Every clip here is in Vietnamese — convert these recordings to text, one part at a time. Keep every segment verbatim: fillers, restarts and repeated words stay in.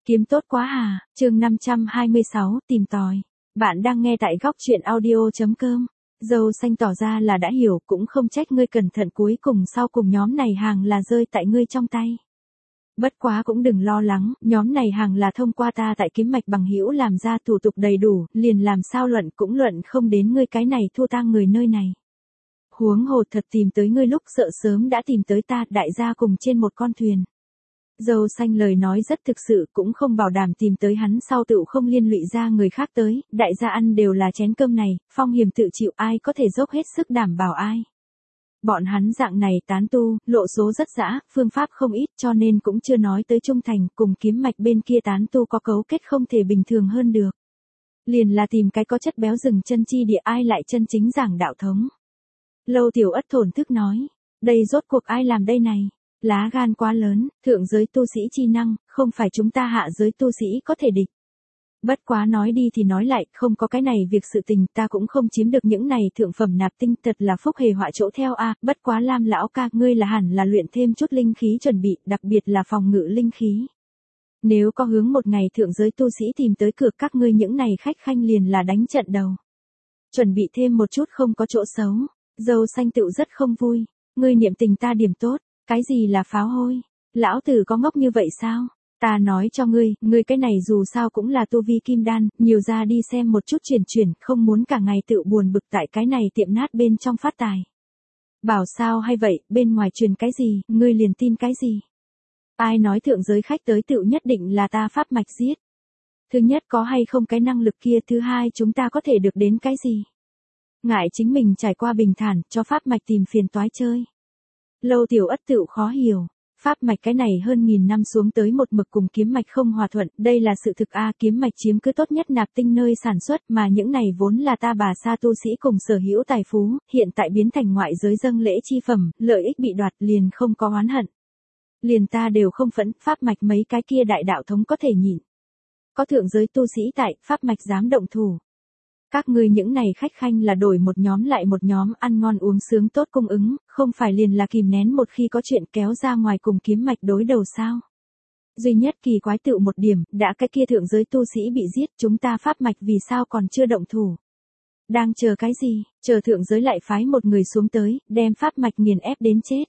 Kiếm tốt quá hà, chương năm trăm hai mươi sáu, tìm tòi. Bạn đang nghe tại góc truyện audio.com. Dâu xanh tỏ ra là đã hiểu, cũng không trách ngươi cẩn thận, cuối cùng sau cùng nhóm này hàng là rơi tại ngươi trong tay. Bất quá cũng đừng lo lắng, nhóm này hàng là thông qua ta tại Kiếm Mạch bằng hữu làm ra thủ tục đầy đủ, liền làm sao luận cũng luận không đến ngươi cái này thua tang người nơi này. Huống hồ thật tìm tới ngươi lúc sợ sớm đã tìm tới ta, đại gia cùng trên một con thuyền. Dâu xanh lời nói rất thực sự, cũng không bảo đảm tìm tới hắn sau tự không liên lụy ra người khác tới, đại gia ăn đều là chén cơm này, phong hiểm tự chịu, ai có thể dốc hết sức đảm bảo ai. Bọn hắn dạng này tán tu, lộ số rất dã, phương pháp không ít, cho nên cũng chưa nói tới trung thành, cùng Kiếm Mạch bên kia tán tu có cấu kết không thể bình thường hơn được. Liền là tìm cái có chất béo rừng chân chi địa, ai lại chân chính giảng đạo thống. Lâu Tiểu Ất thổn thức nói, đây rốt cuộc ai làm đây này? Lá gan quá lớn, thượng giới tu sĩ chi năng, không phải chúng ta hạ giới tu sĩ có thể địch. Bất quá nói đi thì nói lại, không có cái này việc sự tình, ta cũng không chiếm được những này thượng phẩm nạp tinh, thật là phúc hề họa chỗ theo a. Bất quá Lam lão ca, ngươi là hẳn là luyện thêm chút linh khí chuẩn bị, đặc biệt là phòng ngự linh khí. Nếu có hướng một ngày thượng giới tu sĩ tìm tới cửa, các ngươi những này khách khanh liền là đánh trận đầu. Chuẩn bị thêm một chút không có chỗ xấu. Dâu xanh tựu rất không vui, ngươi niệm tình ta điểm tốt. Cái gì là pháo hôi? Lão tử có ngốc như vậy sao? Ta nói cho ngươi, ngươi cái này dù sao cũng là tu vi kim đan, nhiều ra đi xem một chút chuyển chuyển, không muốn cả ngày tự buồn bực tại cái này tiệm nát bên trong phát tài. Bảo sao hay vậy, bên ngoài truyền cái gì, ngươi liền tin cái gì? Ai nói thượng giới khách tới tự nhất định là ta pháp mạch giết? Thứ nhất có hay không cái năng lực kia, thứ hai chúng ta có thể được đến cái gì? Ngại chính mình trải qua bình thản, cho pháp mạch tìm phiền toái chơi. Lâu Tiểu Ất tựu khó hiểu, pháp mạch cái này hơn nghìn năm xuống tới một mực cùng Kiếm Mạch không hòa thuận, đây là sự thực a. Kiếm Mạch chiếm cứ tốt nhất nạp tinh nơi sản xuất, mà những này vốn là ta bà sa tu sĩ cùng sở hữu tài phú, hiện tại biến thành ngoại giới dâng lễ chi phẩm, lợi ích bị đoạt, liền không có oán hận. Liền ta đều không phẫn, pháp mạch mấy cái kia đại đạo thống có thể nhịn. Có thượng giới tu sĩ tại, pháp mạch dám động thủ. Các ngươi những này khách khanh là đổi một nhóm lại một nhóm, ăn ngon uống sướng tốt cung ứng, không phải liền là kìm nén một khi có chuyện kéo ra ngoài cùng Kiếm Mạch đối đầu sao? Duy nhất kỳ quái tựu một điểm, đã cái kia thượng giới tu sĩ bị giết, chúng ta pháp mạch vì sao còn chưa động thủ? Đang chờ cái gì? Chờ thượng giới lại phái một người xuống tới, đem pháp mạch nghiền ép đến chết.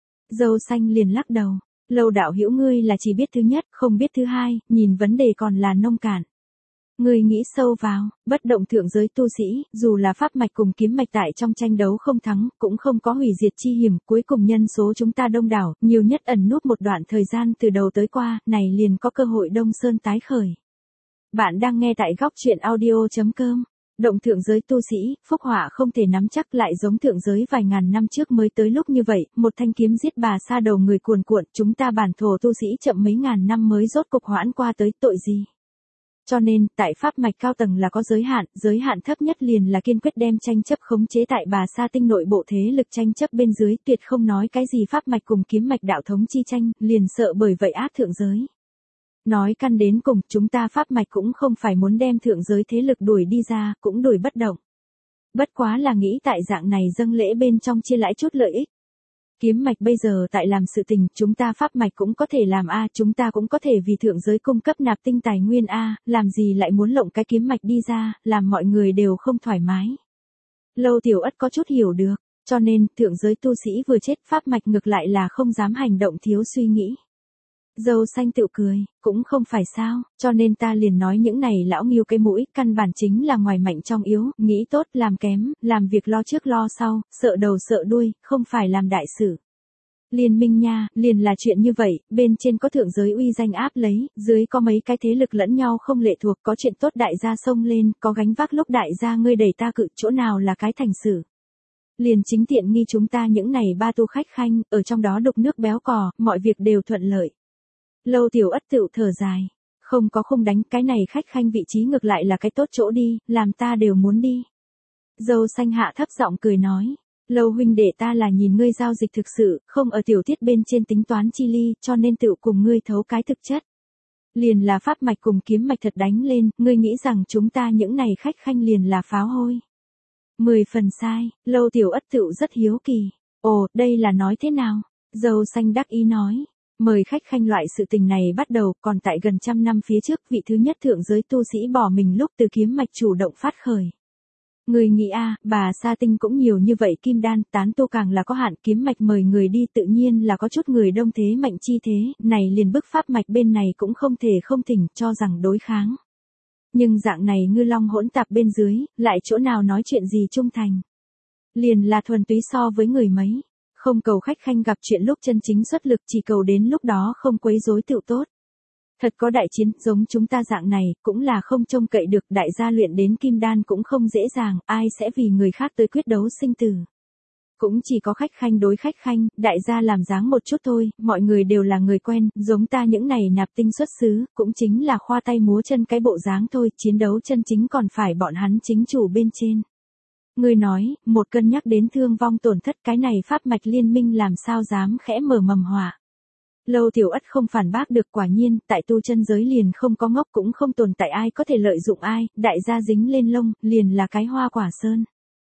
Dâu xanh liền lắc đầu, Lâu đạo hữu ngươi là chỉ biết thứ nhất, không biết thứ hai, nhìn vấn đề còn là nông cạn. Ngươi nghĩ sâu vào, bất động thượng giới tu sĩ, dù là pháp mạch cùng Kiếm Mạch tại trong tranh đấu không thắng, cũng không có hủy diệt chi hiểm, cuối cùng nhân số chúng ta đông đảo, nhiều nhất ẩn núp một đoạn thời gian từ đầu tới qua, này liền có cơ hội Đông Sơn tái khởi. Bạn đang nghe tại góc truyện audio.com. Động thượng giới tu sĩ, phúc họa không thể nắm chắc, lại giống thượng giới vài ngàn năm trước mới tới lúc như vậy, một thanh kiếm giết bà sa đầu người cuồn cuộn, chúng ta bản thổ tu sĩ chậm mấy ngàn năm mới rốt cục hoãn qua tới, tội gì? Cho nên, tại pháp mạch cao tầng là có giới hạn, giới hạn thấp nhất liền là kiên quyết đem tranh chấp khống chế tại bà sa tinh nội bộ thế lực tranh chấp bên dưới, tuyệt không nói cái gì pháp mạch cùng Kiếm Mạch đạo thống chi tranh, liền sợ bởi vậy áp thượng giới. Nói căn đến cùng, chúng ta pháp mạch cũng không phải muốn đem thượng giới thế lực đuổi đi ra, cũng đuổi bất động. Bất quá là nghĩ tại dạng này dâng lễ bên trong chia lãi chút lợi ích. Kiếm Mạch bây giờ tại làm sự tình, chúng ta pháp mạch cũng có thể làm a, chúng ta cũng có thể vì thượng giới cung cấp nạp tinh tài nguyên a, làm gì lại muốn lộng cái kiếm mạch đi ra, làm mọi người đều không thoải mái. Lâu Tiểu Ất có chút hiểu được, cho nên thượng giới tu sĩ vừa chết, pháp mạch ngược lại là không dám hành động thiếu suy nghĩ. Dâu xanh tự cười, cũng không phải sao, cho nên ta liền nói những này lão nghiêu cái mũi, căn bản chính là ngoài mạnh trong yếu, nghĩ tốt làm kém, làm việc lo trước lo sau, sợ đầu sợ đuôi, không phải làm đại sự. Liên minh nha, liền là chuyện như vậy, bên trên có thượng giới uy danh áp lấy, dưới có mấy cái thế lực lẫn nhau không lệ thuộc, có chuyện tốt đại gia xông lên, có gánh vác lúc đại gia ngươi đẩy ta cự, chỗ nào là cái thành sự. Liền chính tiện nghi chúng ta những này ba tu khách khanh, ở trong đó đục nước béo cò, mọi việc đều thuận lợi. Lâu Tiểu Ất tựu thở dài, không có không đánh, cái này khách khanh vị trí ngược lại là cái tốt chỗ đi, làm ta đều muốn đi. Dâu xanh hạ thấp giọng cười nói, Lâu huynh đệ ta là nhìn ngươi giao dịch thực sự, không ở tiểu tiết bên trên tính toán chi ly, cho nên tựu cùng ngươi thấu cái thực chất. Liền là pháp mạch cùng Kiếm Mạch thật đánh lên, ngươi nghĩ rằng chúng ta những này khách khanh liền là pháo hôi. Mười phần sai, Lâu Tiểu Ất tựu rất hiếu kỳ, ồ, đây là nói thế nào? Dâu xanh đắc ý nói. Mời khách khanh loại sự tình này bắt đầu, còn tại gần trăm năm phía trước vị thứ nhất thượng giới tu sĩ bỏ mình lúc từ kiếm mạch chủ động phát khởi. Người nghĩ a, à, bà sa tinh cũng nhiều như vậy kim đan, tán tu càng là có hạn, kiếm mạch mời người đi tự nhiên là có chút người đông thế mạnh chi thế, này liền bức pháp mạch bên này cũng không thể không thỉnh, cho rằng đối kháng. Nhưng dạng này ngư long hỗn tạp bên dưới, lại chỗ nào nói chuyện gì trung thành. Liền là thuần túy so với người mấy, không cầu khách khanh gặp chuyện lúc chân chính xuất lực, chỉ cầu đến lúc đó không quấy rối tựu tốt. Thật có đại chiến, giống chúng ta dạng này, cũng là không trông cậy được, đại gia luyện đến kim đan cũng không dễ dàng, ai sẽ vì người khác tới quyết đấu sinh tử. Cũng chỉ có khách khanh đối khách khanh, đại gia làm dáng một chút thôi, mọi người đều là người quen, giống ta những này nạp tinh xuất xứ, cũng chính là khoa tay múa chân cái bộ dáng thôi, chiến đấu chân chính còn phải bọn hắn chính chủ bên trên. Người nói, một cân nhắc đến thương vong tổn thất, cái này pháp mạch liên minh làm sao dám khẽ mở mầm họa. Lâu Tiểu Ất không phản bác được, quả nhiên, tại tu chân giới liền không có ngốc, cũng không tồn tại ai có thể lợi dụng ai, đại gia dính lên lông, liền là cái hoa quả sơn.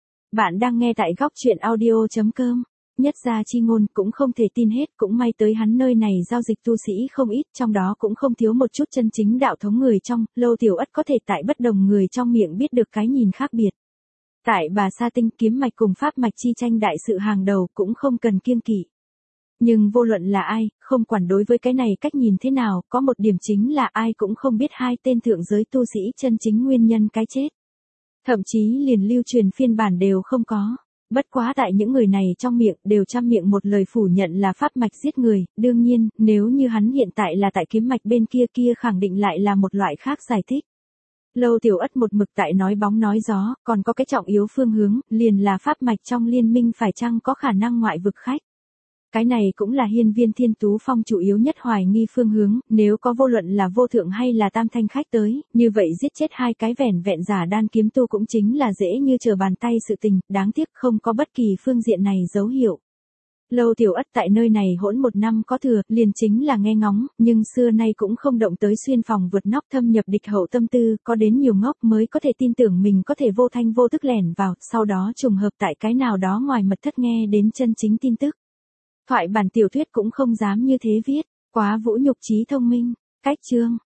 Bạn đang nghe tại góc truyện audio chấm com, nhất gia chi ngôn, cũng không thể tin hết, cũng may tới hắn nơi này giao dịch tu sĩ không ít, trong đó cũng không thiếu một chút chân chính đạo thống người trong, Lâu Tiểu Ất có thể tại bất đồng người trong miệng biết được cái nhìn khác biệt. Tại bà sa tinh, kiếm mạch cùng pháp mạch chi tranh đại sự hàng đầu cũng không cần kiêng kỵ. Nhưng vô luận là ai, không quản đối với cái này cách nhìn thế nào, có một điểm chính là ai cũng không biết hai tên thượng giới tu sĩ chân chính nguyên nhân cái chết. Thậm chí liền lưu truyền phiên bản đều không có. Bất quá tại những người này trong miệng đều trăm miệng một lời phủ nhận là pháp mạch giết người, đương nhiên, nếu như hắn hiện tại là tại kiếm mạch bên kia kia khẳng định lại là một loại khác giải thích. Lâu Tiểu Ất một mực tại nói bóng nói gió, còn có cái trọng yếu phương hướng, liền là pháp mạch trong liên minh phải chăng có khả năng ngoại vực khách. Cái này cũng là hiên viên thiên tú phong chủ yếu nhất hoài nghi phương hướng, nếu có vô luận là vô thượng hay là tam thanh khách tới, như vậy giết chết hai cái vẻn vẹn giả đan kiếm tu cũng chính là dễ như trở bàn tay sự tình, đáng tiếc không có bất kỳ phương diện này dấu hiệu. Lâu Tiểu Ất tại nơi này hỗn một năm có thừa, liền chính là nghe ngóng, nhưng xưa nay cũng không động tới xuyên phòng vượt nóc thâm nhập địch hậu tâm tư, có đến nhiều ngốc mới có thể tin tưởng mình có thể vô thanh vô tức lẻn vào, sau đó trùng hợp tại cái nào đó ngoài mật thất nghe đến chân chính tin tức. Thoại bản tiểu thuyết cũng không dám như thế viết, quá vũ nhục trí thông minh. Cách chương,